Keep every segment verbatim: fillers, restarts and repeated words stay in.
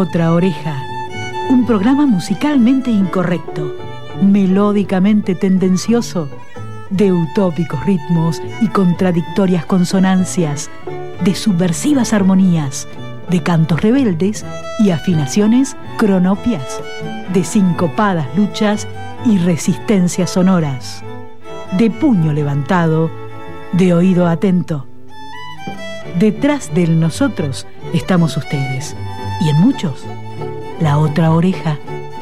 otra oreja, un programa musicalmente incorrecto, melódicamente tendencioso, de utópicos ritmos y contradictorias consonancias, de subversivas armonías, de cantos rebeldes y afinaciones cronopias, de sincopadas luchas y resistencias sonoras, de puño levantado, de oído atento. Detrás del nosotros estamos ustedes, y en muchos, la otra oreja.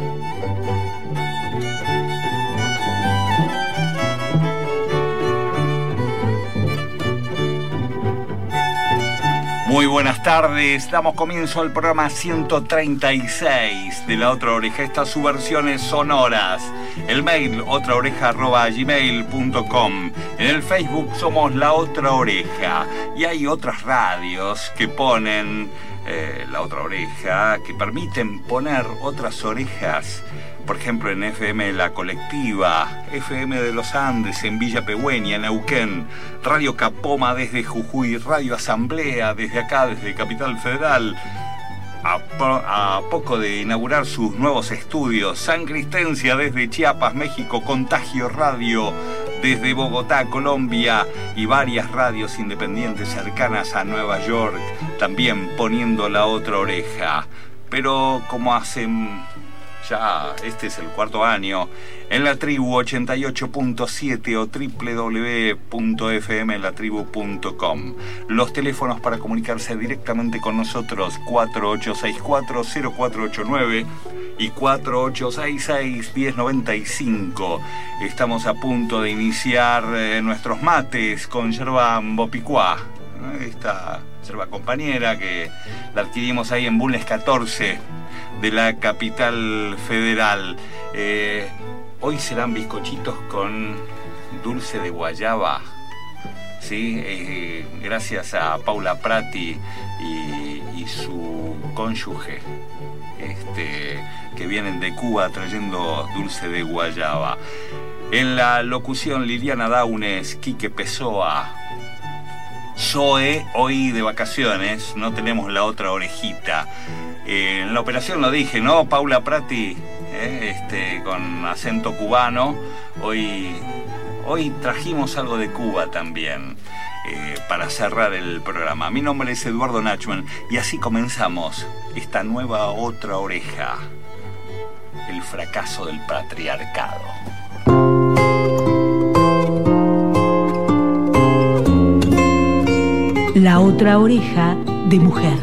Muy buenas tardes, damos comienzo al programa ciento treinta y seis de La Otra Oreja, estas subversiones sonoras. El mail otraoreja arroba gmail punto com. En el Facebook somos La Otra Oreja y hay otras radios que ponen eh, La Otra Oreja, que permiten poner otras orejas. Por ejemplo, en F M La Colectiva, F M de los Andes en Villa Pehuen, en Neuquén, Radio Capoma desde Jujuy, Radio Asamblea desde acá, desde Capital Federal, a, po- a poco de inaugurar sus nuevos estudios, San Cristencia desde Chiapas, México, Contagio Radio desde Bogotá, Colombia, y varias radios independientes cercanas a Nueva York, también poniendo La Otra Oreja. Pero como hacen... ya este es el cuarto año, en La Tribu ochenta y ocho punto siete o doble u doble u doble u punto f m la tribu punto com. Los teléfonos para comunicarse directamente con nosotros: cuatro ocho seis cuatro cero cuatro ocho nueve y cuatro ocho seis seis uno cero nueve cinco. Estamos a punto de iniciar eh, nuestros mates con yerba Mbopicuá, esta yerba compañera que la adquirimos ahí en Bulnes catorce de la capital federal. Eh, hoy serán bizcochitos con dulce de guayaba, ¿sí? Eh, gracias a Paula Prati y, y su cónyuge, este, que vienen de Cuba trayendo dulce de guayaba. En la locución, Liliana Daunes, Quique Pessoa, Zoe, hoy de vacaciones, no tenemos La Otra Orejita. Eh, en la operación lo dije, ¿no? Paula Prati, eh, este, con acento cubano. Hoy, hoy trajimos algo de Cuba también, eh, para cerrar el programa. Mi nombre es Eduardo Nachman y así comenzamos esta nueva Otra Oreja. El fracaso del patriarcado. La Otra Oreja de mujer.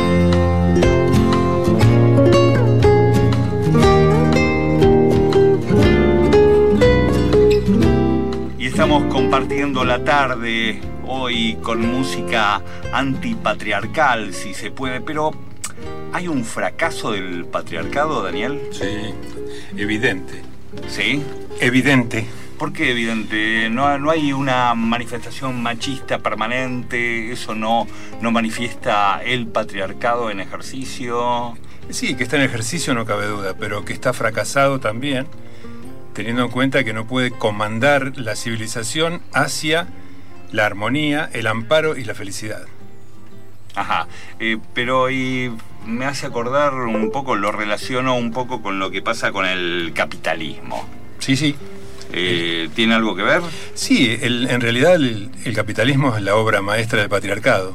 Estamos compartiendo la tarde hoy con música antipatriarcal, si se puede, pero ¿hay un fracaso del patriarcado, Daniel? Sí, evidente. ¿Sí? Evidente. ¿Por qué evidente? ¿No, no hay una manifestación machista permanente? ¿Eso no, no manifiesta el patriarcado en ejercicio? Sí, que está en ejercicio no cabe duda, pero que está fracasado también, teniendo en cuenta que no puede comandar la civilización hacia la armonía, el amparo y la felicidad. Ajá, eh, pero y me hace acordar un poco, lo relaciono un poco con lo que pasa con el capitalismo. Sí, sí. Eh, ¿Tiene algo que ver? Sí, el, en realidad el, el capitalismo es la obra maestra del patriarcado.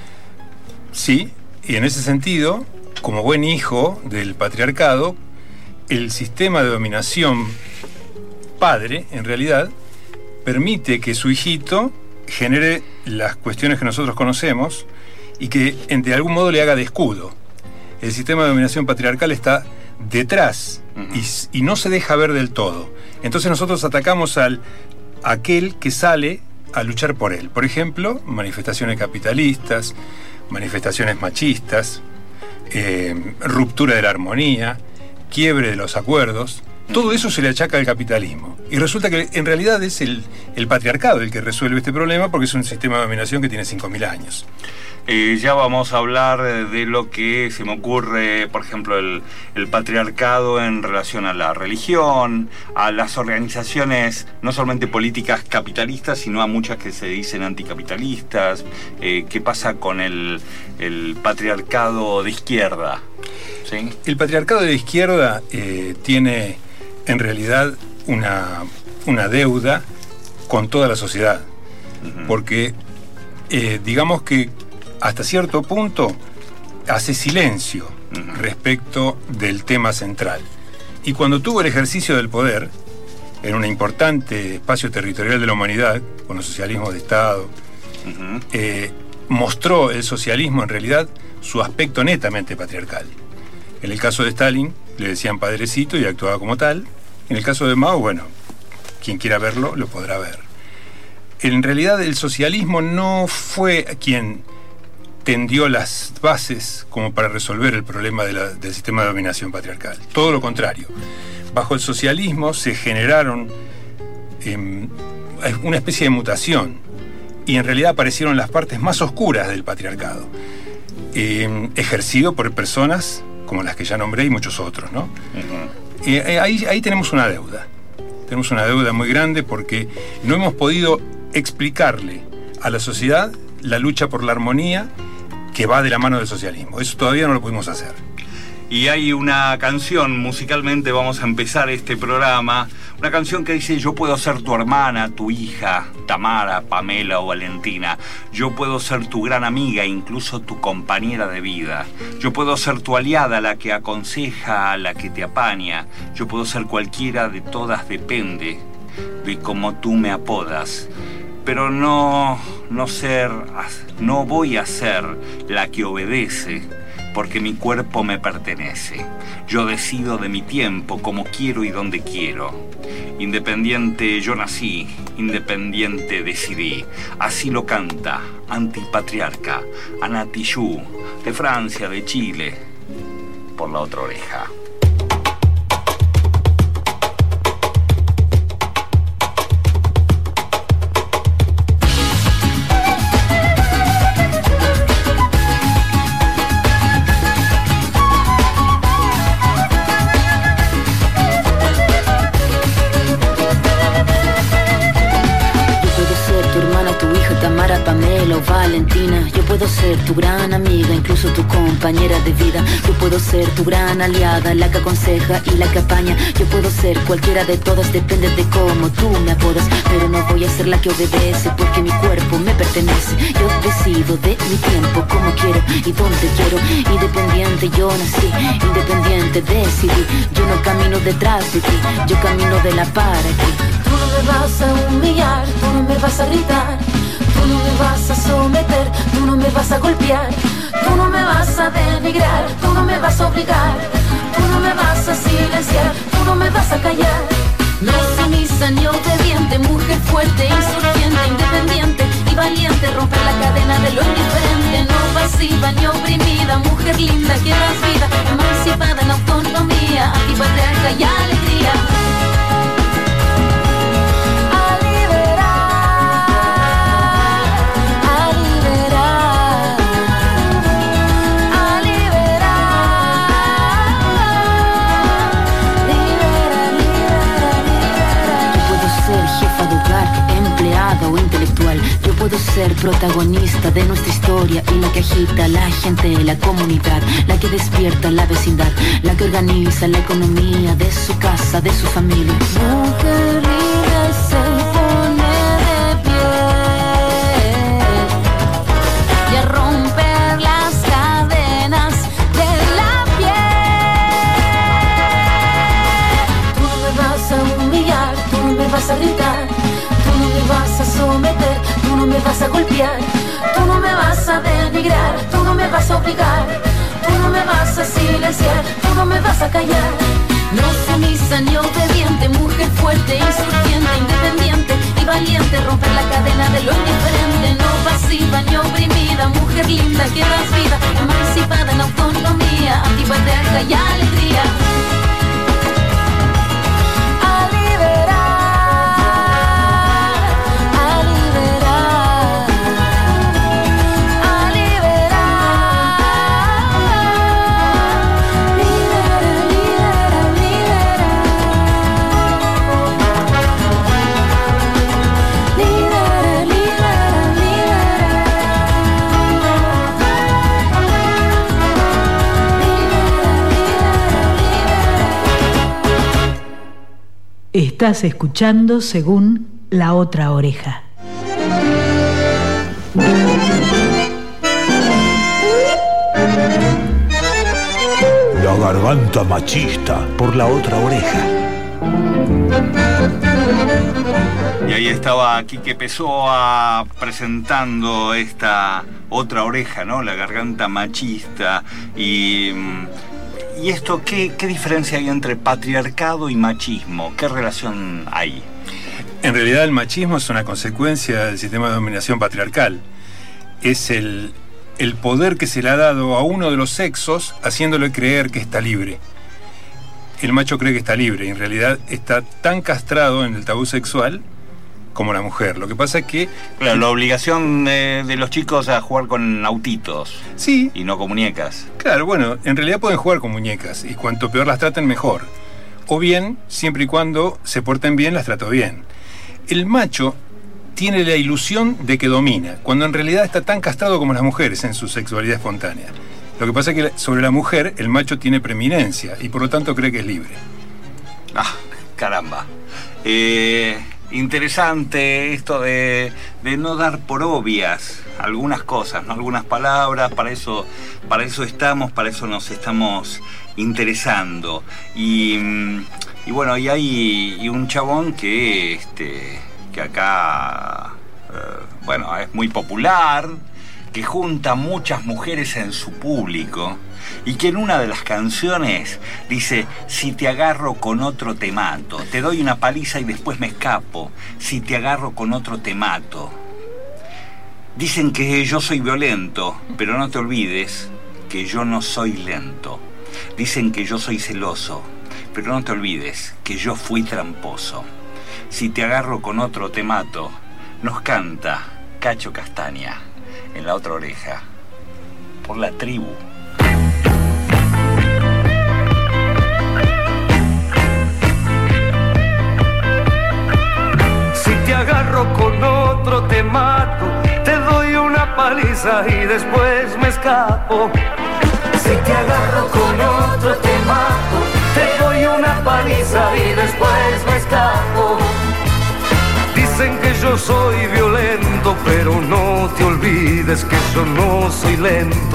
Sí, y en ese sentido, como buen hijo del patriarcado, el sistema de dominación padre, en realidad, permite que su hijito genere las cuestiones que nosotros conocemos y que de algún modo le haga de escudo. El sistema de dominación patriarcal está detrás uh-huh. y, y no se deja ver del todo. Entonces nosotros atacamos al aquel que sale a luchar por él. Por ejemplo, manifestaciones capitalistas, manifestaciones machistas, eh, ruptura de la armonía, quiebre de los acuerdos. Todo eso se le achaca al capitalismo. Y resulta que en realidad es el, el patriarcado el que resuelve este problema, porque es un sistema de dominación que tiene cinco mil años. Eh, ya vamos a hablar de lo que se me ocurre, por ejemplo, el, el patriarcado en relación a la religión, a las organizaciones no solamente políticas capitalistas, sino a muchas que se dicen anticapitalistas. Eh, ¿Qué pasa con el, el patriarcado de izquierda? Sí. El patriarcado de la izquierda eh, tiene en realidad una, una deuda con toda la sociedad, uh-huh. porque eh, digamos que hasta cierto punto hace silencio uh-huh. respecto del tema central. Y cuando tuvo el ejercicio del poder, en un importante espacio territorial de la humanidad, con los socialismos de Estado, uh-huh. eh, mostró el socialismo en realidad su aspecto netamente patriarcal. En el caso de Stalin le decían padrecito y actuaba como tal. En el caso de Mao, bueno, quien quiera verlo lo podrá ver. En realidad el socialismo no fue quien tendió las bases como para resolver el problema de la, del sistema de dominación patriarcal. Todo lo contrario. Bajo el socialismo se generaron eh, una especie de mutación y en realidad aparecieron las partes más oscuras del patriarcado, eh, ejercido por personas como las que ya nombré y muchos otros, ¿no? Uh-huh. eh, ahí, ahí tenemos una deuda. Tenemos una deuda muy grande porque no hemos podido explicarle a la sociedad la lucha por la armonía que va de la mano del socialismo. Eso todavía no lo pudimos hacer. Y hay una canción, musicalmente vamos a empezar este programa, una canción que dice: yo puedo ser tu hermana, tu hija, Tamara, Pamela o Valentina. Yo puedo ser tu gran amiga, incluso tu compañera de vida. Yo puedo ser tu aliada, la que aconseja, la que te apaña. Yo puedo ser cualquiera de todas, depende de cómo tú me apodas. Pero no, no ser, no voy a ser la que obedece, porque mi cuerpo me pertenece. Yo decido de mi tiempo, como quiero y donde quiero. Independiente yo nací, independiente decidí. Así lo canta antipatriarca Ana Tijoux, de Francia, de Chile, por La Otra Oreja. Pamela o Valentina. Yo puedo ser tu gran amiga, incluso tu compañera de vida. Yo puedo ser tu gran aliada, la que aconseja y la que apaña. Yo puedo ser cualquiera de todas, depende de cómo tú me apodas. Pero no voy a ser la que obedece, porque mi cuerpo me pertenece. Yo decido de mi tiempo, como quiero y donde quiero. Independiente yo nací, independiente decidí. Yo no camino detrás de ti, yo camino de la para aquí. Tú no me vas a humillar, tú no me vas a gritar. Tú no me vas a someter, tú no me vas a golpear. Tú no me vas a denigrar, tú no me vas a obligar. Tú no me vas a silenciar, tú no me vas a callar. No sumisa ni obediente, mujer fuerte, insurgente, independiente y valiente. Romper la cadena de lo indiferente, no pasiva ni oprimida. Mujer linda que das vida, emancipada en autonomía, antipatriarca y alegría. O intelectual. Yo puedo ser protagonista de nuestra historia y la que agita a la gente, la comunidad, la que despierta la vecindad, la que organiza la economía de su casa, de su familia. Mujer libre se pone de pie y a romper las cadenas de la piel. Tú no me vas a humillar, tú no me vas a gritar. Tú no me vas a someter, tú no me vas a golpear. Tú no me vas a denigrar, tú no me vas a obligar. Tú no me vas a silenciar, tú no me vas a callar. No sumisa ni obediente, mujer fuerte, insurgente, independiente y valiente. Romper la cadena de lo indiferente, no pasiva ni oprimida. Mujer linda que das vida, emancipada en autonomía, antipatriarca y alegría. Estás escuchando según La Otra Oreja. La garganta machista por La Otra Oreja. Y ahí estaba Quique Pessoa presentando esta otra oreja, ¿no? La garganta machista. Y, y esto, ¿qué, ¿qué diferencia hay entre patriarcado y machismo? ¿Qué relación hay? En realidad el machismo es una consecuencia del sistema de dominación patriarcal. Es el, el poder que se le ha dado a uno de los sexos haciéndole creer que está libre. El macho cree que está libre y en realidad está tan castrado en el tabú sexual como la mujer. Lo que pasa es que... Claro, la obligación de, de los chicos a jugar con autitos. Sí. Y no con muñecas. Claro, bueno, en realidad pueden jugar con muñecas y cuanto peor las traten, mejor. O bien, siempre y cuando se porten bien, las trato bien. El macho tiene la ilusión de que domina, cuando en realidad está tan castrado como las mujeres en su sexualidad espontánea. Lo que pasa es que sobre la mujer, el macho tiene preeminencia y por lo tanto cree que es libre. Ah, caramba. Eh... Interesante esto de, de no dar por obvias algunas cosas, ¿no? Algunas palabras, para eso, para eso estamos, para eso nos estamos interesando. Y, y bueno, y hay y un chabón que, este, que acá, eh, bueno, es muy popular, que junta muchas mujeres en su público y que en una de las canciones dice: si te agarro con otro te mato, te doy una paliza y después me escapo, si te agarro con otro te mato. Dicen que yo soy violento, pero no te olvides que yo no soy lento. Dicen que yo soy celoso, pero no te olvides que yo fui tramposo. Si te agarro con otro te mato, nos canta Cacho Castaña en La Otra Oreja, por La Tribu. Si te agarro con otro te mato, te doy una paliza y después me escapo. Si te agarro con otro te mato, te doy una paliza y después me escapo. Dicen que yo soy violento, pero no te olvides que yo no soy lento.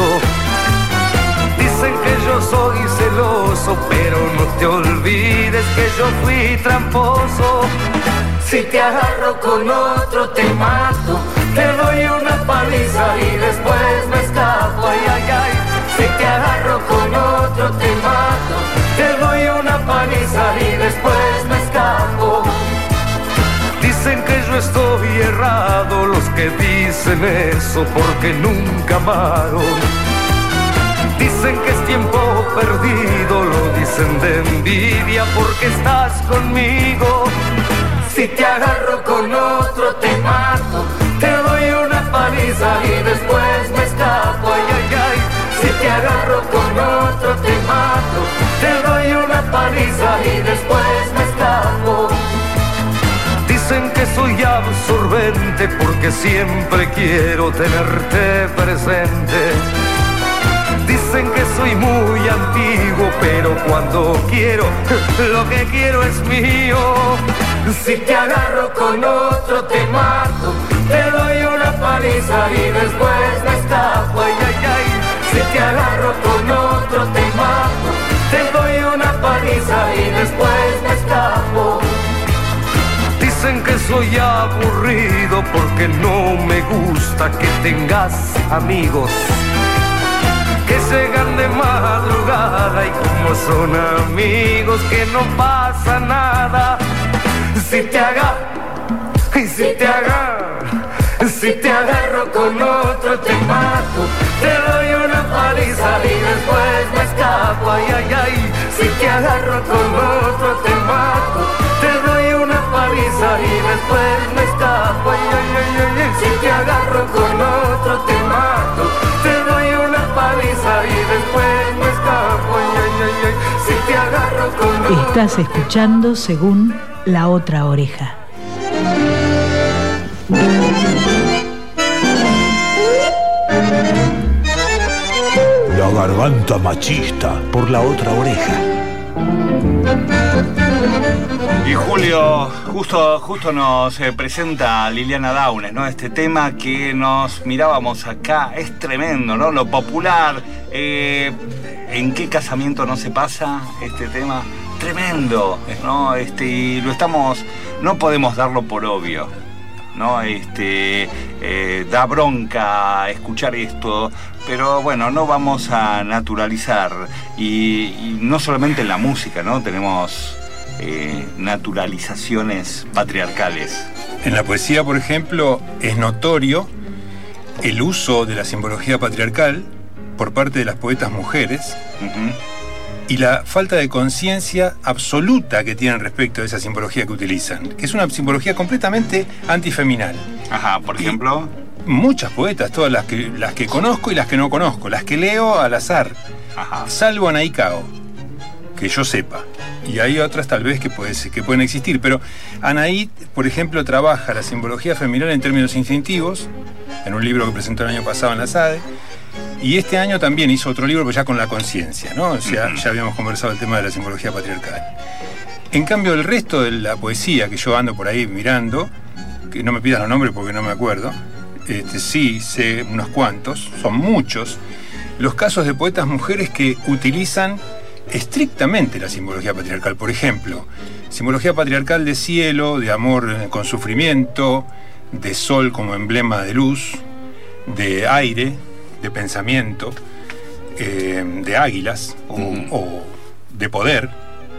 Dicen que yo soy celoso, pero no te olvides que yo fui tramposo. Si te agarro con otro te mato, te doy una paliza y después me escapo. Ay, ay, ay. Si te agarro con otro te mato, te doy una paliza y después me escapo. Dicen que yo estoy errado, los que dicen eso porque nunca amaron. Dicen que es tiempo perdido, lo dicen de envidia porque estás conmigo. Si te agarro con otro te mato, te doy una paliza y después me escapo. Ay, ay, ay. Si te agarro con otro te mato, te doy una paliza y después me escapo. Dicen que soy absorbente porque siempre quiero tenerte presente. Dicen que soy muy antiguo, pero cuando quiero, lo que quiero es mío. Si te agarro con otro te mato, te doy una paliza y después me escapo. Ay, ay, ay. Si te agarro con otro te mato, te doy una paliza y después me escapo. Dicen que soy aburrido porque no me gusta que tengas amigos que llegan de madrugada y como son amigos que no pasa nada. Si te agarro, si te agarro, si te agarro con otro te mato, te doy una paliza y después me escapo. Ay, ay, ay. Si te agarro con otro te mato, te doy una paliza y después me escapo. Ay, ay, ay, ay, ay. Si te agarro con otro te mato, te doy una paliza y después me escapo. Ay, ay, ay, ay. Si te agarro con otro. Estás escuchando según La Otra Oreja. La garganta machista por La Otra Oreja. Y Julio, justo, justo nos eh, presenta Liliana Downes, ¿no? Este tema que nos mirábamos acá, es tremendo, ¿no? Lo popular, eh, ¿en qué casamiento no se pasa este tema? Tremendo, ¿no? Este, y lo estamos, no podemos darlo por obvio, ¿no? Este, eh, da bronca escuchar esto, pero bueno, no vamos a naturalizar. Y, y no solamente en la música, ¿no? Tenemos eh, naturalizaciones patriarcales. En la poesía, por ejemplo, es notorio el uso de la simbología patriarcal por parte de las poetas mujeres. Uh-huh. Y la falta de conciencia absoluta que tienen respecto a esa simbología que utilizan, que es una simbología completamente antifeminal. Ajá, por ejemplo. Y muchas poetas, todas las que, las que conozco y las que no conozco, las que leo al azar. Ajá. Salvo Anaí Cao, que yo sepa. Y hay otras tal vez que, puede, que pueden existir, pero Anaí, por ejemplo, trabaja la simbología femenina en términos instintivos, en un libro que presentó el año pasado en la SADE. Y este año también hizo otro libro, pero ya con la conciencia, ¿no? O sea, ya habíamos conversado el tema de la simbología patriarcal. En cambio, el resto de la poesía que yo ando por ahí mirando, que no me pidas los nombres porque no me acuerdo, este, sí sé unos cuantos, son muchos, los casos de poetas mujeres que utilizan estrictamente la simbología patriarcal. Por ejemplo, simbología patriarcal de cielo, de amor con sufrimiento, de sol como emblema de luz, de aire, de pensamiento, eh, de águilas o, uh-huh. o de poder,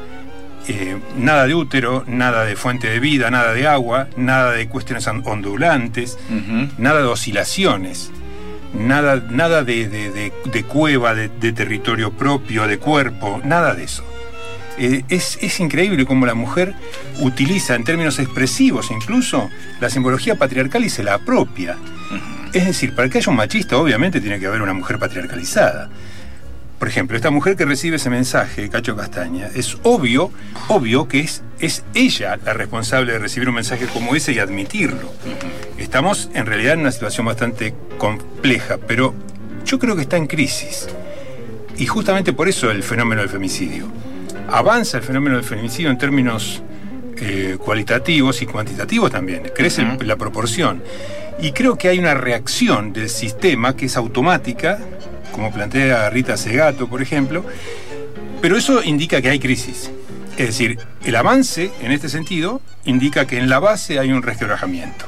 eh, nada de útero, nada de fuente de vida, nada de agua, nada de cuestiones ondulantes, uh-huh. nada de oscilaciones, nada, nada de, de, de, de cueva, de, de territorio propio, de cuerpo, nada de eso. Eh, es, es increíble cómo la mujer utiliza en términos expresivos incluso la simbología patriarcal y se la apropia. Uh-huh. Es decir, para que haya un machista, obviamente tiene que haber una mujer patriarcalizada. Por ejemplo, esta mujer que recibe ese mensaje de Cacho Castaña, es obvio, obvio que es, es ella la responsable de recibir un mensaje como ese y admitirlo. Estamos en realidad en una situación bastante compleja, pero yo creo que está en crisis. Y justamente por eso el fenómeno del femicidio. Avanza el fenómeno del femicidio en términos eh, cualitativos y cuantitativos también. Crece uh-huh. la proporción. Y creo que hay una reacción del sistema que es automática, como plantea Rita Segato, por ejemplo, pero eso indica que hay crisis. Es decir, el avance, en este sentido, indica que en la base hay un resquebrajamiento.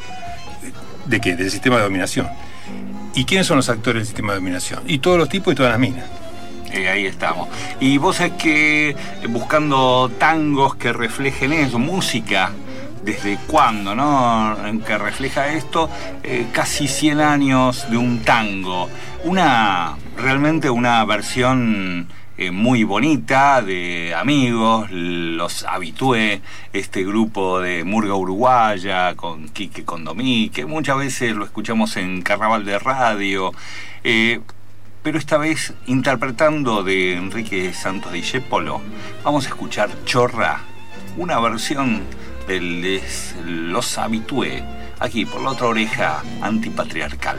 ¿De qué? Del sistema de dominación. ¿Y quiénes son los actores del sistema de dominación? Y todos los tipos y todas las minas. Eh, ahí estamos. Y vos sabés que buscando tangos que reflejen eso, música, ¿desde cuándo, no? En que refleja esto, eh, casi cien años de un tango. Una, realmente una versión eh, muy bonita de amigos, los Habitué, este grupo de murga uruguaya, con Quique Condomí, que muchas veces lo escuchamos en Carnaval de Radio, eh, pero esta vez interpretando de Enrique Santos Discépolo, vamos a escuchar Chorra, una versión de les, los Habitué, aquí por la otra oreja antipatriarcal.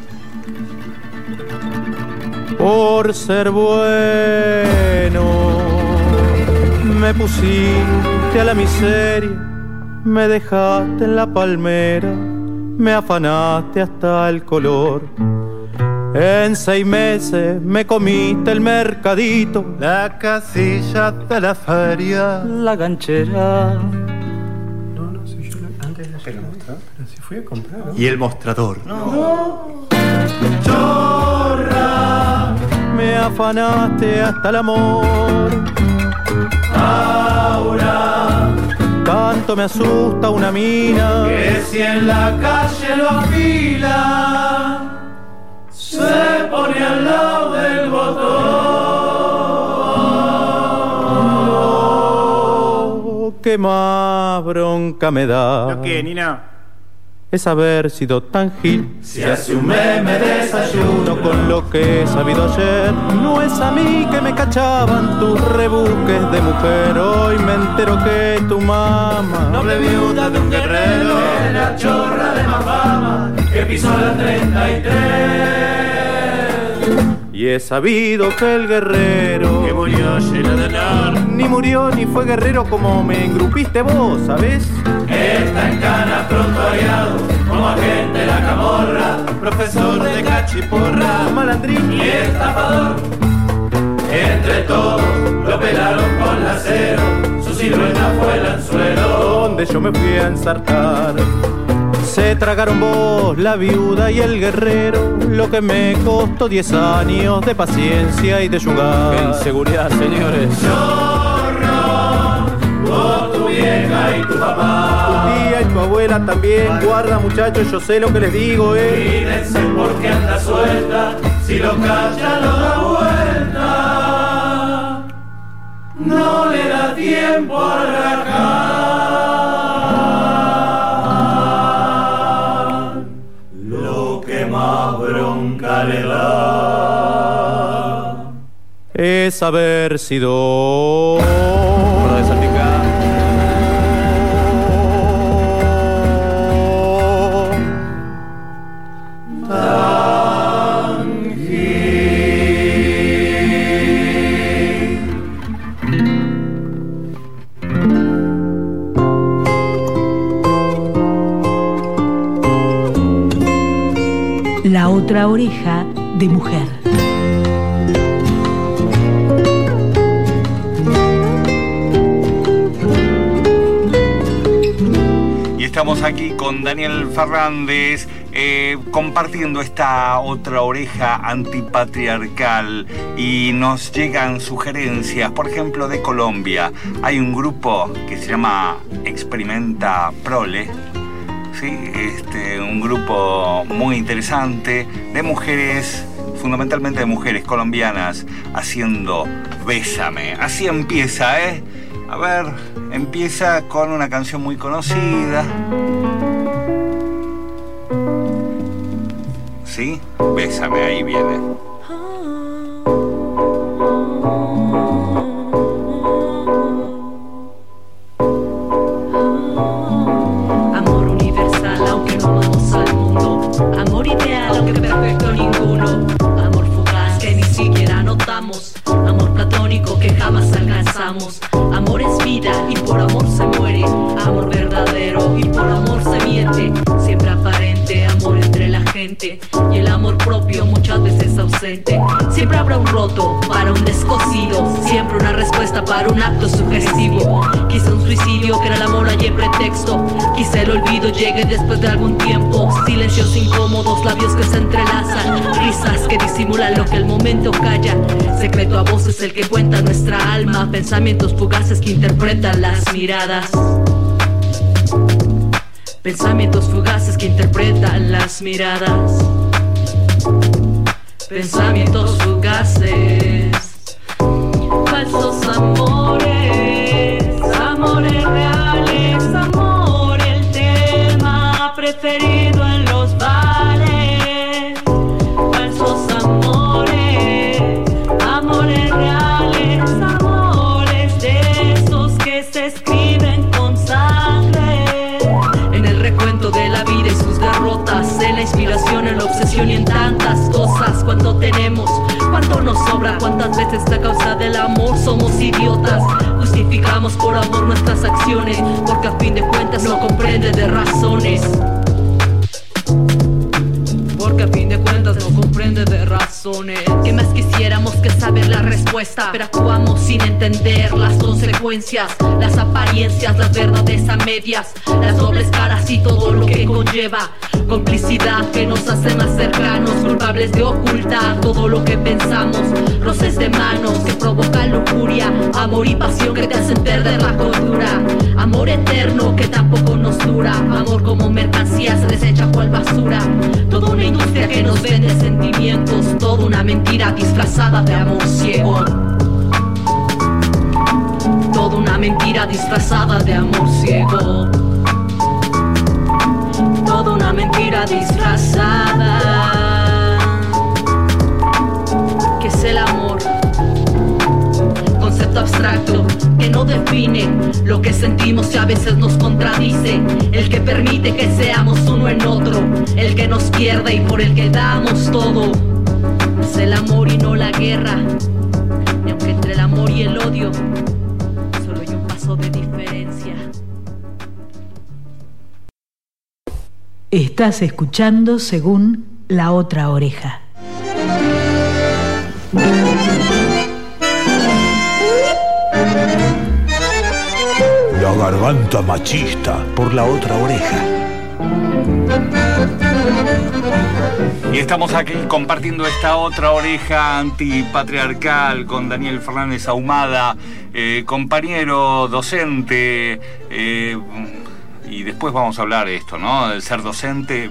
Por ser bueno me pusiste a la miseria, me dejaste en la palmera, me afanaste hasta el color. En seis meses me comiste el mercadito, la casilla de la feria, la ganchera. No, no, si yo antes de la pero, pero si fui a comprar, ¿no? Y el mostrador. No. no. Chorra, me afanaste hasta el amor. Ahora tanto me asusta una mina, que si en la calle lo afila, se pone al lado del botón. ¿Qué más bronca me da? ¿Lo qué, Nina? Es haber sido tan gil. Si hace un mes me desayuno con lo que he sabido ayer, no es a mí que me cachaban tus rebusques de mujer. Hoy me entero que tu mamá, noble viuda de un guerrero, es la chorra de más fama que pisó la treinta y tres. Y he sabido que el guerrero que memoria llena de anar. Ni murió ni fue guerrero como me engrupiste vos, ¿sabés? Está en cana pronto aliado, como agente de la camorra, Profesor de cachiporra, malandrín y estafador. Entre todos lo pelaron con lacero, su silueta fue el anzuelo donde yo me fui a ensartar. Se tragaron vos, la viuda y el guerrero, lo que me costó diez años de paciencia y de yugar. En seguridad, señores. Chorro, vos, tu vieja y tu papá, Tu tía y tu abuela también. Guarda, muchachos, yo sé lo que les digo, eh. cuídense porque anda suelta, si lo cacha lo da vuelta. No le da tiempo a rajar. Lo que más bronca le da es haber sido Para desalpicar. La otra oreja de mujer. Y estamos aquí con Daniel Fernández eh, compartiendo esta otra oreja antipatriarcal y nos llegan sugerencias, por ejemplo de Colombia. Hay un grupo que se llama Experimenta Prole. Sí, este, un grupo muy interesante de mujeres, fundamentalmente de mujeres colombianas, haciendo Bésame. Así empieza, ¿eh? A ver, empieza con una canción muy conocida. ¿Sí? Bésame, ahí viene. Amor ideal, aunque perfecto ninguno. Amor fugaz que ni siquiera notamos. Amor platónico que jamás alcanzamos. Amor es vida y por amor se muere. Amor verdadero y por amor se miente. Siempre aparente, amor entre la gente. Y el amor propio muchas veces ausente. Siempre habrá un roto para un descosido. Siempre una respuesta para un acto sugestivo. Quizá un suicidio que era el amor haya pretexto. Quizá el olvido llegue después de algún tiempo. Silencios incómodos, labios que se entrelazan. Risas que disimulan lo que el momento calla. Secreto a voces el que cuenta nuestra alma. Pensamientos fugaces que interpretan las miradas. Pensamientos fugaces que interpretan las miradas. Pensamientos fugaces. Falsos amores, amores reales, amor el tema preferido en los bares. Falsos amores, amores reales, amores de esos que se escriben con sangre. En el recuento de la vida y sus derrotas, en la inspiración, en la obsesión y en tantas cosas. Cuánto tenemos, cuánto nos sobra, cuántas veces a causa del amor somos idiotas. Justificamos por amor nuestras acciones, porque a fin de cuentas no comprende de razones. Porque a fin de cuentas no comprende de razones. ¿Qué más quisiéramos que saber la respuesta? Pero actuamos sin entender las consecuencias, las apariencias, las verdades a medias, las dobles caras y todo lo que conlleva. Complicidad que nos hace más cercanos, culpables de ocultar todo lo que pensamos. Roces de manos que provocan lujuria, amor y pasión que te hacen perder la cordura. Amor eterno que tampoco nos dura, amor como mercancía se desecha cual basura. Toda una industria que nos vende sentimientos, toda una mentira disfrazada de amor ciego. Toda una mentira disfrazada de amor ciego. Toda una mentira disfrazada. ¿Qué es el amor? Concepto abstracto que no define lo que sentimos y a veces nos contradice. El que permite que seamos uno en otro, el que nos pierde y por el que damos todo. Es el amor y no la guerra. Y aunque entre el amor amor y el odio. Solo hay un paso de diferencia. Estás escuchando Según la Otra Oreja. La garganta machista por la otra oreja. Y estamos aquí compartiendo esta otra oreja antipatriarcal con Daniel Fernández Ahumada, eh, compañero docente, eh, y después vamos a hablar de esto, ¿no? De ser docente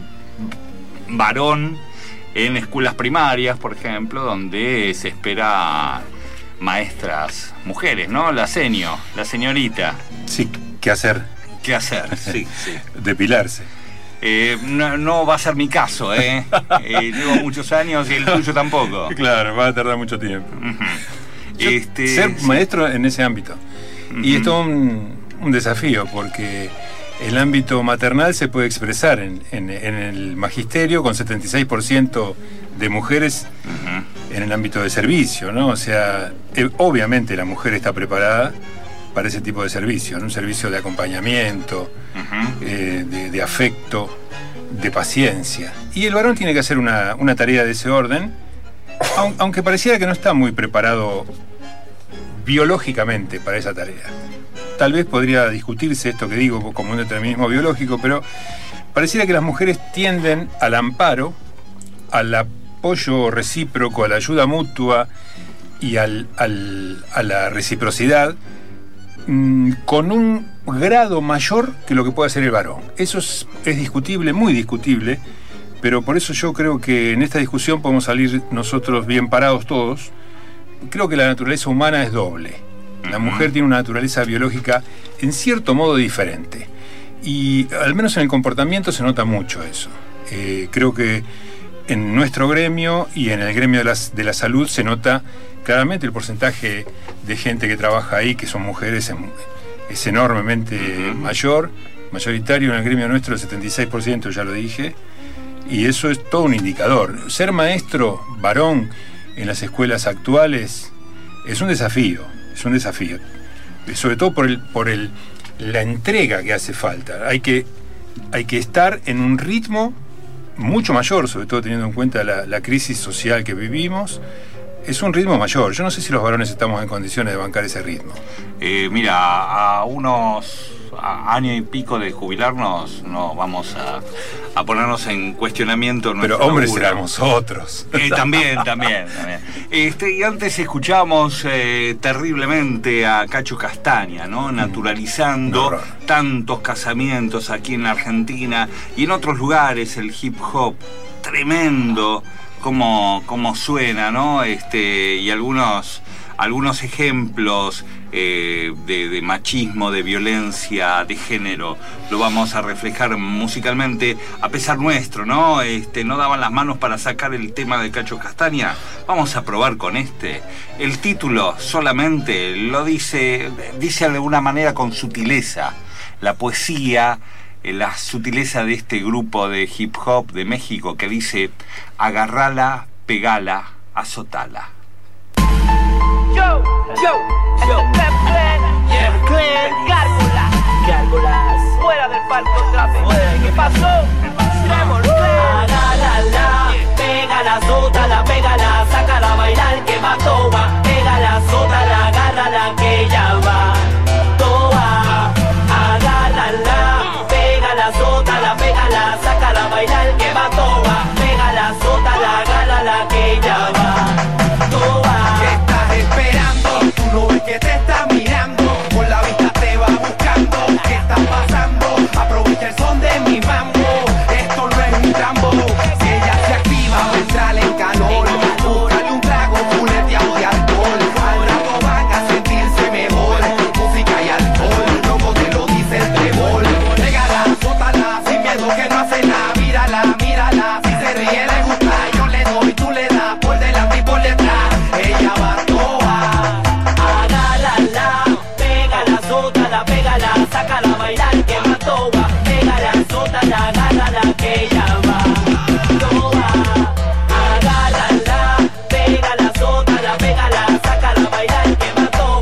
varón en escuelas primarias, por ejemplo, donde se espera maestras mujeres, ¿no? La senio, la señorita. Sí, ¿qué hacer? ¿Qué hacer? Sí, sí. Depilarse. Eh, no, no va a ser mi caso, ¿eh? eh llevo muchos años y el tuyo tampoco. Claro, va a tardar mucho tiempo. Uh-huh. este, ser sí. maestro en ese ámbito. Uh-huh. Y esto es un, un desafío, porque el ámbito maternal se puede expresar en, en, en el magisterio con setenta y seis por ciento de mujeres uh-huh. en el ámbito de servicio, ¿no? O sea, eh, obviamente la mujer está preparada para ese tipo de servicio, ¿no? Un servicio de acompañamiento, uh-huh. eh, de, de afecto, de paciencia. Y el varón tiene que hacer una, una tarea de ese orden, aun, aunque pareciera que no está muy preparado biológicamente para esa tarea. Tal vez podría discutirse esto que digo como un determinismo biológico, pero pareciera que las mujeres tienden al amparo, al apoyo recíproco, a la ayuda mutua y al, al, a la reciprocidad mmm, con un grado mayor que lo que puede hacer el varón. Eso es, es discutible, muy discutible, pero por eso yo creo que en esta discusión podemos salir nosotros bien parados todos. Creo que la naturaleza humana es doble. La mujer tiene una naturaleza biológica en cierto modo diferente. Y al menos en el comportamiento se nota mucho eso. Eh, creo que en nuestro gremio y en el gremio de, las, de la salud se nota claramente el porcentaje de gente que trabaja ahí, que son mujeres, es enormemente uh-huh. mayor, mayoritario en el gremio nuestro el setenta y seis por ciento, ya lo dije, y eso es todo un indicador. Ser maestro varón en las escuelas actuales es un desafío. Es un desafío, sobre todo por el, por el, la entrega que hace falta. Hay que, hay que estar en un ritmo mucho mayor, sobre todo teniendo en cuenta la, la crisis social que vivimos. Es un ritmo mayor. Yo no sé si los varones estamos en condiciones de bancar ese ritmo. Eh, mira, a unos a año y pico de jubilarnos, no vamos a, a ponernos en cuestionamiento. Pero hombres éramos otros. Eh, también, también, también. Este, y antes escuchamos eh, terriblemente a Cacho Castaña, ¿no? Naturalizando no, no. tantos casamientos aquí en Argentina y en otros lugares, el hip hop tremendo. Cómo, cómo suena, ¿no? Este, y algunos, algunos ejemplos eh, de, de machismo, de violencia, de género, lo vamos a reflejar musicalmente a pesar nuestro, ¿no? Este, no daban las manos para sacar el tema de Cacho Castaña. Vamos a probar con este. El título solamente lo dice, dice de alguna manera con sutileza. La poesía, la sutileza de este grupo de hip hop de México que dice: agarrala, pegala, azotala. Yo, yo, yo, yeah, gárgolas, gárgolas, fuera del parque otra vez. ¿Qué pasó? Agárrala, pégala, azótala, pégala, sácala a bailar que va toba. Pégala, azótala, agárrala que ya va toba. Agárrala, pégala, azótala, pégala, sácala a bailar que va toba. Pégala, azótala, agárrala que ya va toba. ¿Qué estás esperando? Tú no ves que te está mirando, con la vista te va buscando. ¿Qué está pasando? Aprovecha el son de mi mambo. Esto no es un trambo. Si ella se activa, entrale en calor. Búscale un trago fuleteado de alcohol. Al rato van a sentirse mejor. Música y alcohol, luego te lo dice el trébol. Pégala, azótala, sin miedo que no hace nada. Mírala, mírala, si se ríe le gusta. Yo le doy, tú le das, por delante y por detrás. Ella va toda. Agárrala, pégala, azótala, pégala, sácala a bailar que va toda. Pégala, azótala, agárrala que ella va toda. Agárrala, pégala, azótala, pégala, sácala a bailar que va toda.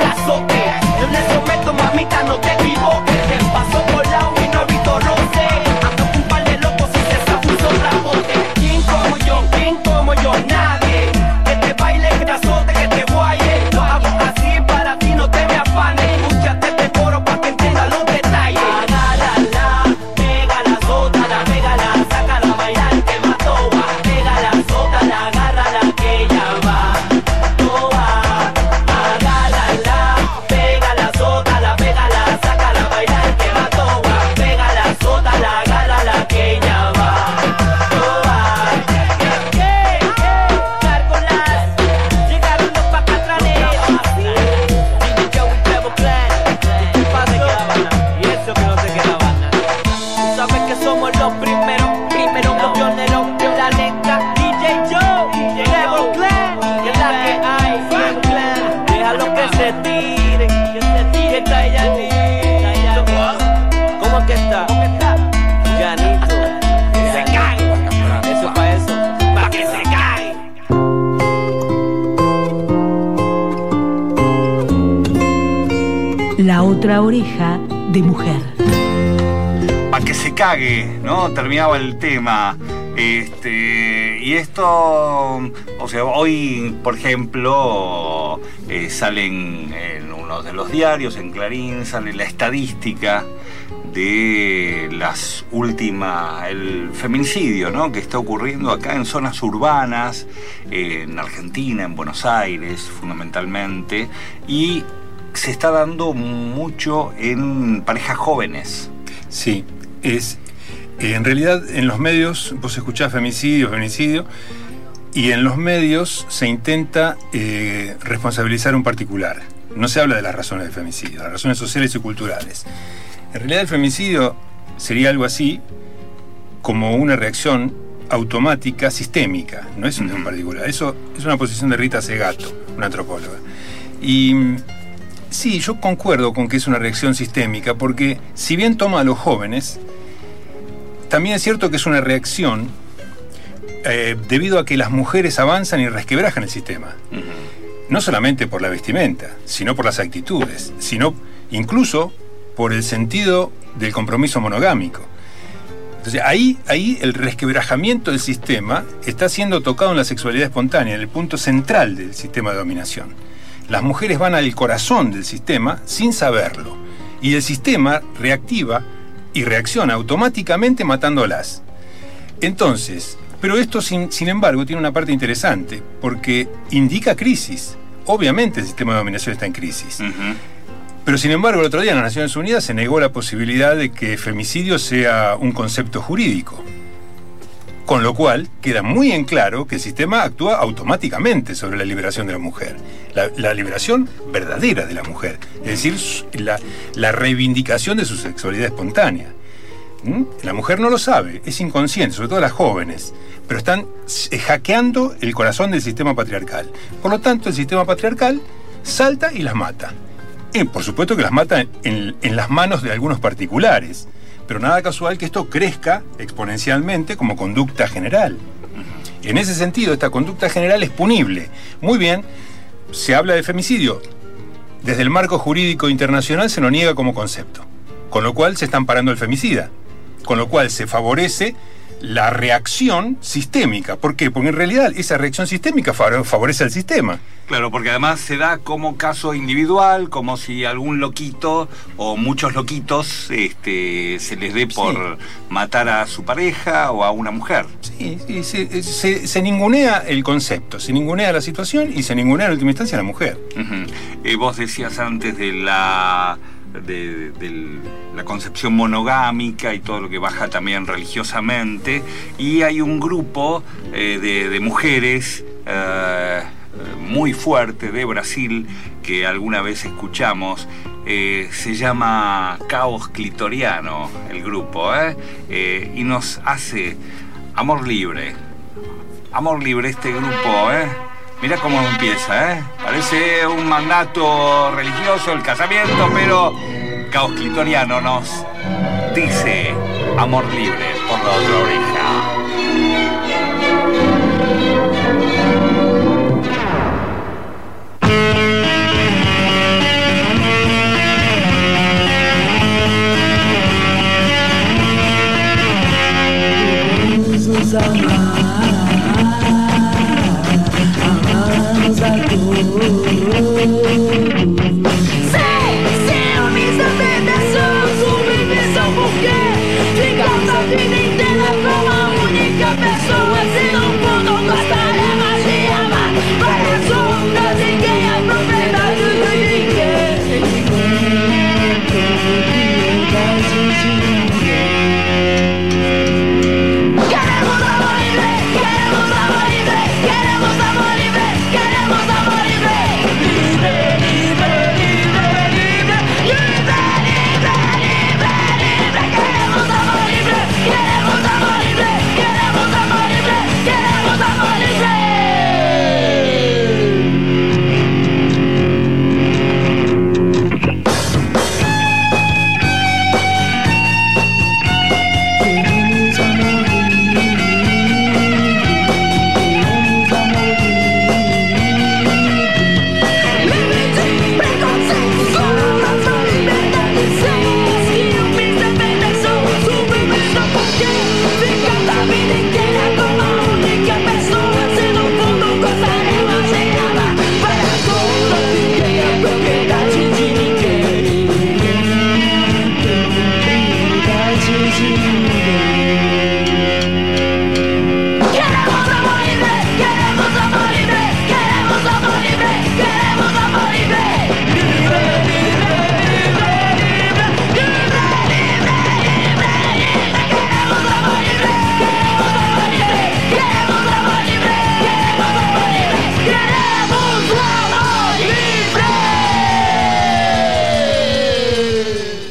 azote. Yo le someto, mamita, no te equivoques. Te paso por lado y no evito roce. Ando con un par de locos y se sabe un sobrabote. ¿Quién como yo? ¿Quién como yo? Nadie. Que te baile, que te azote, que te guaye. Lo hago así para ti, no te me afanes. Escúchate este coro pa' que entiendas los detalles. Agárrala, pégala, sótala, pégala, sácala a bailar que mató. Pégala, sótala, agárrala que ella va. Toa, agárrala, pégala, sótala, pégala, sácala a bailar que mató. Pégala, sótala, agárrala que ella va. Toa, gárgolas, llegaron los pacatraneros. D J Joey Clevo Clan, tu padre que la banda, y eso que no te queda banda. Tú sabes que somos los primeros, primeros los pioneros de la neta. D J Joey Clevo Clan, que es la que hay. Clevo Clan, déjalo que se tire, que se tire. Está Yanito, ¿cómo es que está? Yanito, que se cae. Eso es pa' eso, pa' que se cae. La otra oreja de mujer. Para que se cague, ¿no? Terminaba el tema. Este, y esto, o sea, hoy, por ejemplo, eh, salen en uno de los diarios, en Clarín, sale la estadística de las últimas, el feminicidio, ¿no? Que está ocurriendo acá en zonas urbanas, en Argentina, en Buenos Aires, fundamentalmente, y se está dando mucho en parejas jóvenes. Sí, es en realidad en los medios vos escuchás femicidio, feminicidio, y en los medios se intenta eh, responsabilizar un particular. No se habla de las razones del femicidio, las razones sociales y culturales. En realidad el femicidio sería algo así como una reacción automática, sistémica, no es un tema particular. Eso es una posición de Rita Segato, una antropóloga. Y sí, yo concuerdo con que es una reacción sistémica, porque si bien toma a los jóvenes, también es cierto que es una reacción eh, debido a que las mujeres avanzan y resquebrajan el sistema. Uh-huh. No solamente por la vestimenta, sino por las actitudes, sino incluso por el sentido del compromiso monogámico. Entonces ahí, ahí el resquebrajamiento del sistema está siendo tocado en la sexualidad espontánea, en el punto central del sistema de dominación. Las mujeres van al corazón del sistema sin saberlo, y el sistema reactiva y reacciona automáticamente matándolas. Entonces, pero esto sin, sin embargo tiene una parte interesante, porque indica crisis. Obviamente el sistema de dominación está en crisis. Uh-huh. Pero sin embargo el otro día en las Naciones Unidas se negó la posibilidad de que femicidio sea un concepto jurídico. Con lo cual queda muy en claro que el sistema actúa automáticamente sobre la liberación de la mujer. La, la liberación verdadera de la mujer. Es decir, la, la reivindicación de su sexualidad espontánea. ¿Mm? La mujer no lo sabe, es inconsciente, sobre todo las jóvenes. Pero están hackeando el corazón del sistema patriarcal. Por lo tanto, el sistema patriarcal salta y las mata. Y por supuesto que las mata en, en las manos de algunos particulares. Pero nada casual que esto crezca exponencialmente como conducta general. En ese sentido, esta conducta general es punible. Muy bien, se habla de femicidio. Desde el marco jurídico internacional se lo niega como concepto. Con lo cual se está amparando el femicida. Con lo cual se favorece la reacción sistémica. ¿Por qué? Porque en realidad esa reacción sistémica favorece al sistema. Claro, porque además se da como caso individual, como si algún loquito o muchos loquitos este, se les dé por sí. matar a su pareja o a una mujer. Sí, sí se, se, se ningunea el concepto, se ningunea la situación y se ningunea en última instancia a la mujer. Uh-huh. eh, vos decías antes de la... De, de la concepción monogámica y todo lo que baja también religiosamente, y hay un grupo eh, de, de mujeres eh, muy fuerte de Brasil que alguna vez escuchamos, eh, se llama Caos Clitoriano el grupo, ¿eh? Eh, y nos hace Amor Libre. Amor Libre este grupo, ¿eh? Mira cómo empieza, ¿eh? Parece un mandato religioso, el casamiento, pero Caos Clitoriano nos dice Amor Libre por la otra oreja.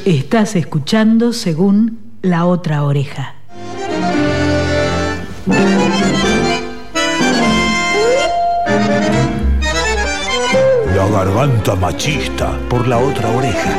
Estás escuchando Según la Otra Oreja. La garganta machista por la otra oreja.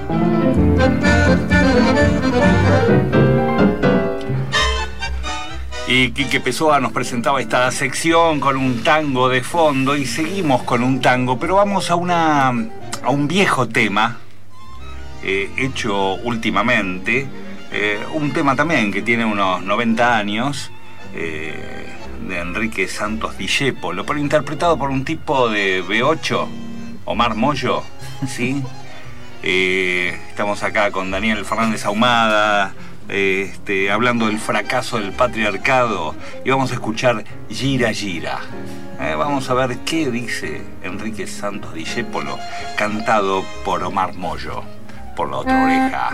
Y Quique Pessoa nos presentaba esta sección con un tango de fondo y seguimos con un tango, pero vamos a, una, a un viejo tema eh, hecho últimamente, eh, un tema también que tiene unos noventa años, eh, de Enrique Santos Discépolo, pero interpretado por un tipo de B ocho, Omar Mollo, ¿sí? Eh, estamos acá con Daniel Fernández Ahumada, Este, hablando del fracaso del patriarcado, y vamos a escuchar Gira Gira. Eh, vamos a ver qué dice Enrique Santos Discépolo, cantado por Omar Mollo, por la otra oreja.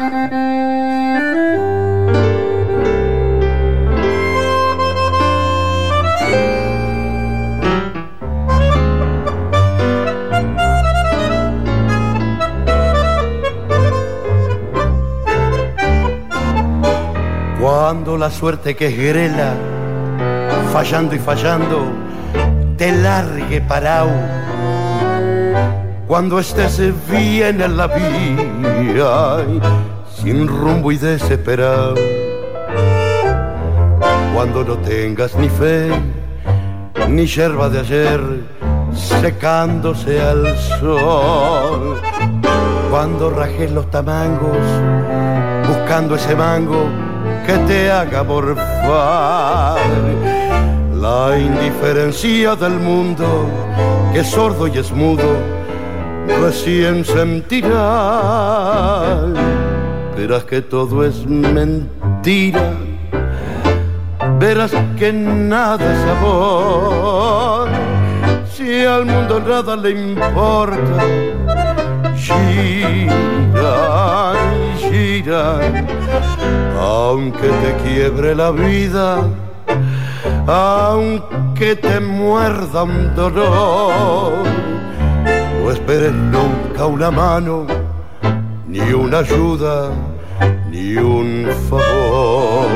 Cuando la suerte que es grela, fallando y fallando, te largue parao. Cuando estés bien en la vía, sin rumbo y desesperado. Cuando no tengas ni fe, ni yerba de ayer, secándose al sol. Cuando rajes los tamangos, buscando ese mango que te haga morfar. La indiferencia del mundo, que es sordo y es mudo, recién sentirá. Verás que todo es mentira, verás que nada es amor. Si al mundo nada le importa, gira, gira. Aunque te quiebre la vida, aunque te muerda un dolor, no esperes nunca una mano, ni una ayuda, ni un favor.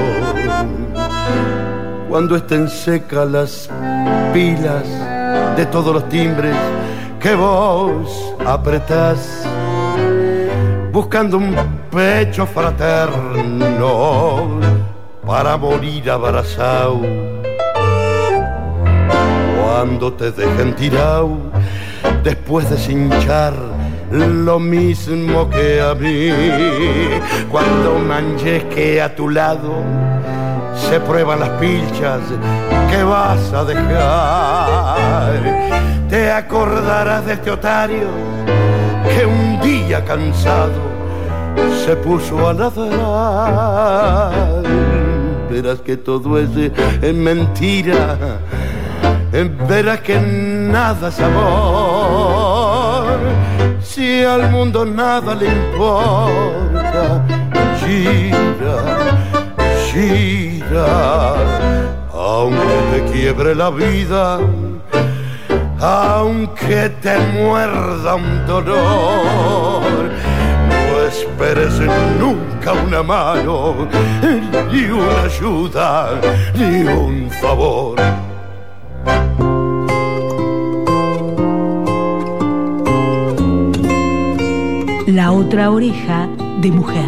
Cuando estén secas las pilas de todos los timbres que vos apretás, buscando un pecho fraterno para morir abrazado. Cuando te dejen tirado, después de cinchar lo mismo que a mí. Cuando manches que a tu lado se prueban las pilchas que vas a dejar, te acordarás de este otario que un día cansado se puso a ladrar. Verás que todo es, es mentira, verás que nada es amor. Si al mundo nada le importa, gira, gira. Aunque te quiebre la vida, aunque te muerda un dolor, no esperes nunca una mano, ni una ayuda, ni un favor. La otra oreja de mujer.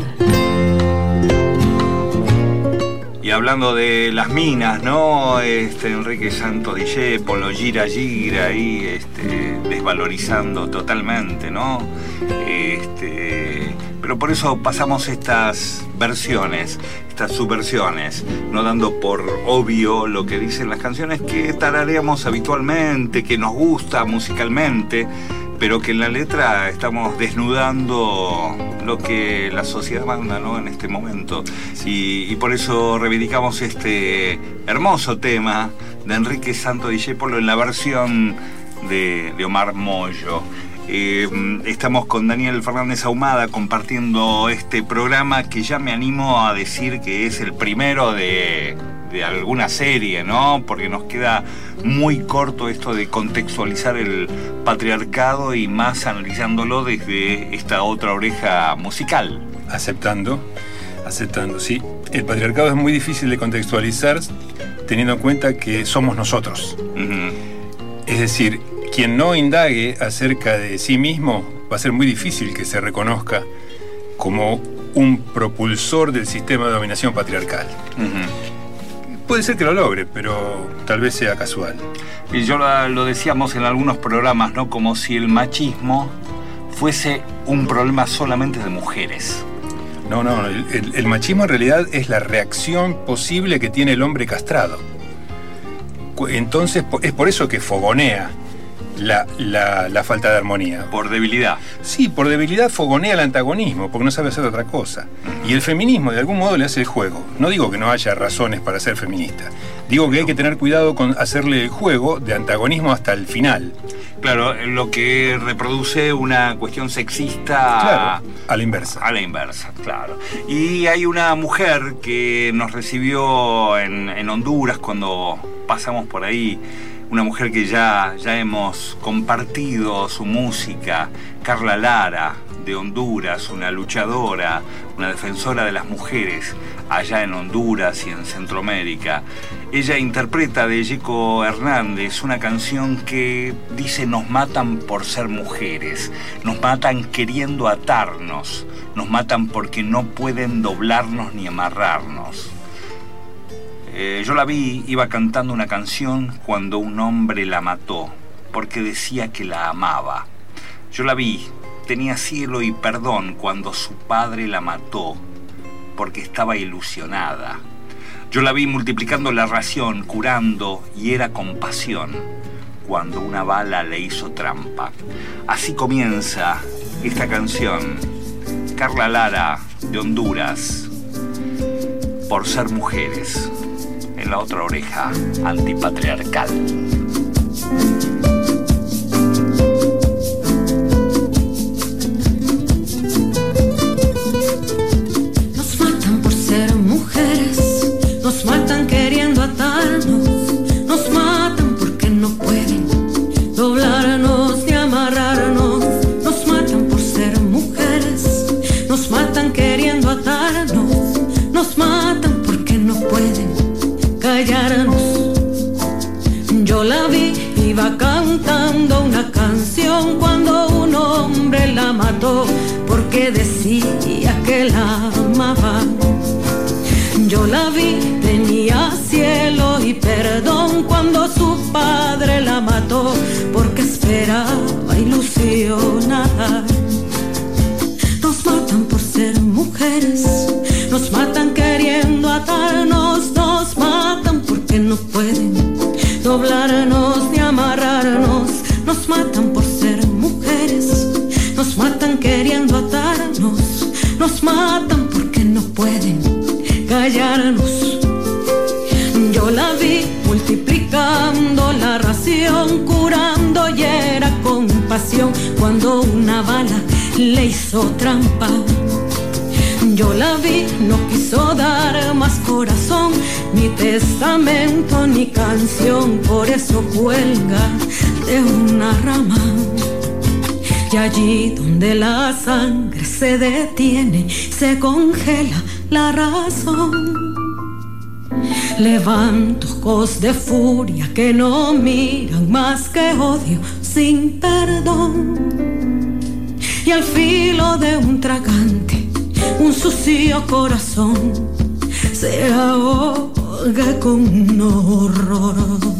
Y hablando de las minas, ¿no? Este, Enrique Santos Discépolo, Gira Gira, ahí este, desvalorizando totalmente, ¿no? Este, pero por eso pasamos estas versiones, estas subversiones, no dando por obvio lo que dicen las canciones que tarareamos habitualmente, que nos gusta musicalmente, pero que en la letra estamos desnudando lo que la sociedad manda, ¿no? En este momento. Y, y por eso reivindicamos este hermoso tema de Enrique Santos Discépolo en la versión de, de Omar Mollo. Eh, estamos con Daniel Fernández Ahumada compartiendo este programa que ya me animo a decir que es el primero de, de alguna serie, ¿no? Porque nos queda muy corto esto de contextualizar el patriarcado y más analizándolo desde esta otra oreja musical. Aceptando, aceptando, sí. El patriarcado es muy difícil de contextualizar teniendo en cuenta que somos nosotros. Uh-huh. Es decir, quien no indague acerca de sí mismo va a ser muy difícil que se reconozca como un propulsor del sistema de dominación patriarcal. Uh-huh. Puede ser que lo logre, pero tal vez sea casual. Y yo lo, lo decíamos en algunos programas, ¿no? Como si el machismo fuese un problema solamente de mujeres. No, no, el, el, el machismo en realidad es la reacción posible que tiene el hombre castrado. Entonces es por eso que fogonea La, la, la falta de armonía. Por debilidad. Sí, por debilidad fogonea el antagonismo, porque no sabe hacer otra cosa. Y el feminismo de algún modo le hace el juego. No digo que no haya razones para ser feminista. Digo que hay que tener cuidado con hacerle el juego de antagonismo hasta el final. Claro, lo que reproduce una cuestión sexista. Claro, a la inversa. A la inversa, claro. Y hay una mujer que nos recibió en, en Honduras cuando pasamos por ahí. Una mujer que ya, ya hemos compartido su música, Carla Lara, de Honduras, una luchadora, una defensora de las mujeres allá en Honduras y en Centroamérica. Ella interpreta de Yeco Hernández una canción que dice: nos matan por ser mujeres, nos matan queriendo atarnos, nos matan porque no pueden doblarnos ni amarrarnos. Eh, yo la vi, iba cantando una canción cuando un hombre la mató, porque decía que la amaba. Yo la vi, tenía cielo y perdón cuando su padre la mató, porque estaba ilusionada. Yo la vi multiplicando la ración, curando, y era compasión, cuando una bala le hizo trampa. Así comienza esta canción. Carla Lara, de Honduras, por ser mujeres. En la otra oreja, antipatriarcal. Nos matan por ser mujeres, nos matan queriendo atarnos, nos matan porque no pueden doblarnos ni amarrarnos, nos matan por ser mujeres, nos matan queriendo atarnos, nos matan porque no pueden callarnos. Yo la vi, iba cantando una canción cuando un hombre la mató, porque decía que la amaba. Yo la vi, tenía cielo y perdón cuando su padre la mató, porque esperaba ilusionada. Nos matan por ser mujeres, nos matan queriendo atarnos, nos matan porque no pueden doblarnos ni amarrarnos, nos matan por ser mujeres, nos matan queriendo atarnos, nos matan porque no pueden callarnos. Yo la vi multiplicando la ración, curando y era compasión, cuando una bala le hizo trampa. Yo la vi, no quiso dar más corazón, ni testamento ni canción, por eso cuelga de una rama. Y allí donde la sangre se detiene, se congela la razón. Levanto ojos de furia que no miran más que odio sin perdón. Y al filo de un tragante, un sucio corazón se ahoga con un horror.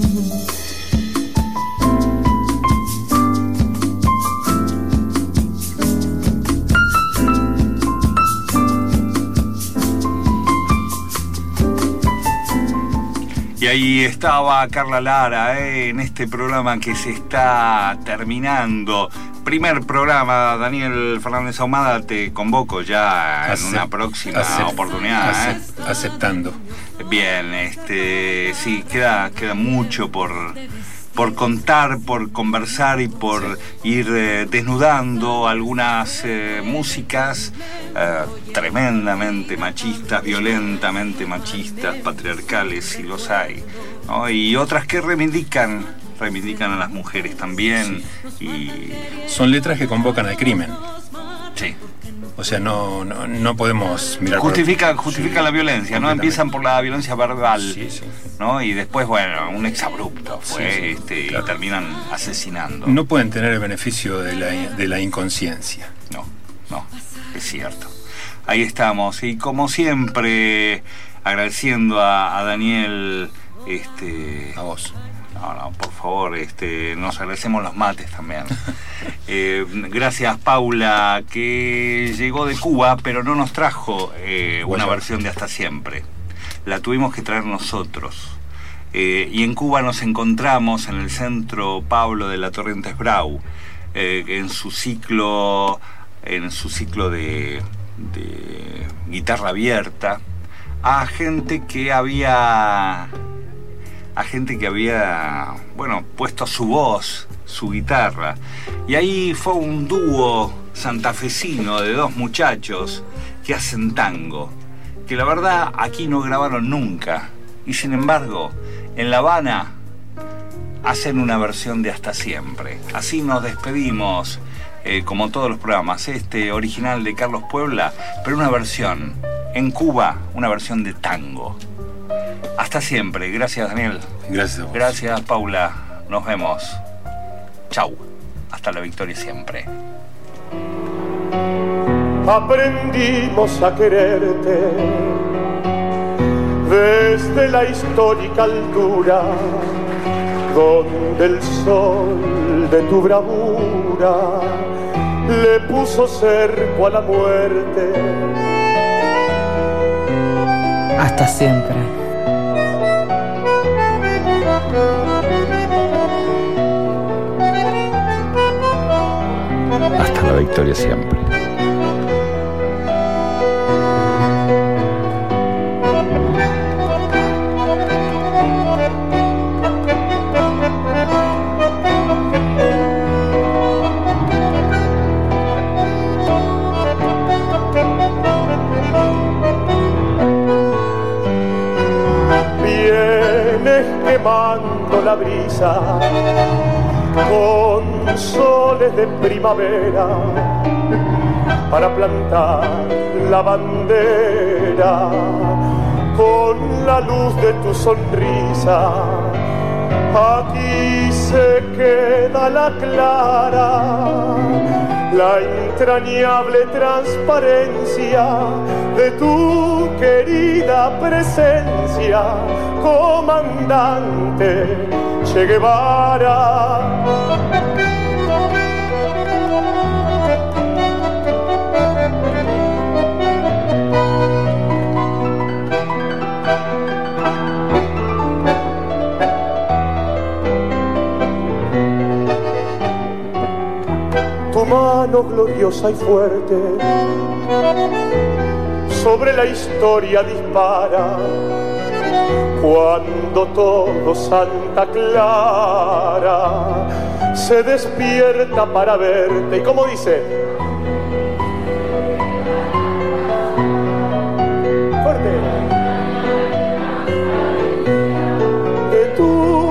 Y ahí estaba Carla Lara, ¿eh? En este programa que se está terminando. Primer programa, Daniel Fernández Ahumada, te convoco ya en Acep una próxima acept oportunidad. Acept ¿eh? Aceptando. Bien, este, sí, queda, queda mucho por, por contar, por conversar y por sí. ir eh, desnudando algunas eh, músicas eh, tremendamente machistas, violentamente machistas, patriarcales, si los hay, ¿no? Y otras que reivindican, reivindican a las mujeres también. Sí. Y son letras que convocan al crimen. Sí. O sea, no, no, no podemos mirar... Justifica, por... justifica sí, la violencia, ¿no? Empiezan por la violencia verbal, sí, sí. ¿no? Y después, bueno, un exabrupto fue, sí, sí, este, claro. Y terminan asesinando. No pueden tener el beneficio de la, de la inconsciencia. No, no, es cierto. Ahí estamos, y como siempre, agradeciendo a, a Daniel... Este, a vos. No, no, por favor, este, nos agradecemos los mates también. Eh, gracias, Paula, que llegó de Cuba, pero no nos trajo eh, una versión de Hasta Siempre. La tuvimos que traer nosotros. Eh, y en Cuba nos encontramos en el Centro Pablo de la Torrentes Brau, eh, en su ciclo, en su ciclo de, de guitarra abierta, a gente que había... a gente que había, bueno, puesto su voz, su guitarra. Y ahí fue un dúo santafesino de dos muchachos que hacen tango, que la verdad aquí no grabaron nunca. Y sin embargo, en La Habana hacen una versión de Hasta Siempre. Así nos despedimos, eh, como todos los programas. Este original de Carlos Puebla, pero una versión, en Cuba, una versión de tango. Hasta siempre. Gracias, Daniel. Gracias a vos. Gracias, Paula. Nos vemos. Chau. Hasta la victoria siempre. Aprendimos a quererte desde la histórica altura, donde el sol de tu bravura le puso cerco a la muerte. Hasta siempre. Hasta la victoria siempre. Vienes quemando la brisa con soles de primavera para plantar la bandera con la luz de tu sonrisa. Aquí se queda la clara, la entrañable transparencia de tu querida presencia, comandante Che Guevara. Tu mano gloriosa y fuerte sobre la historia dispara, cuando todo Santa Clara se despierta para verte. ¿Y cómo dice? Fuerte. De tú.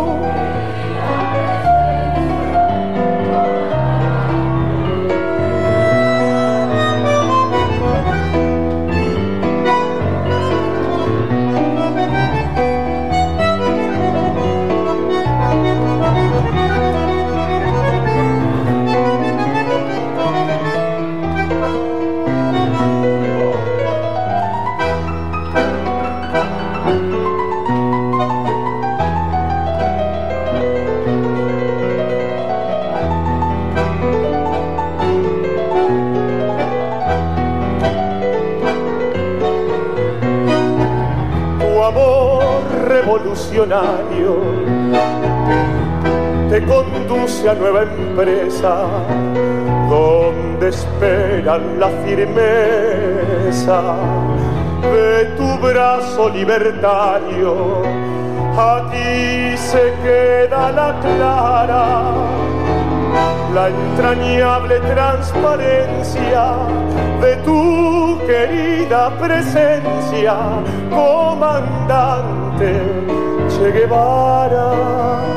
Revolucionario te conduce a nueva empresa donde esperan la firmeza de tu brazo libertario Aquí se queda la clara, la entrañable transparencia de tu querida presencia, comandante Che Guevara.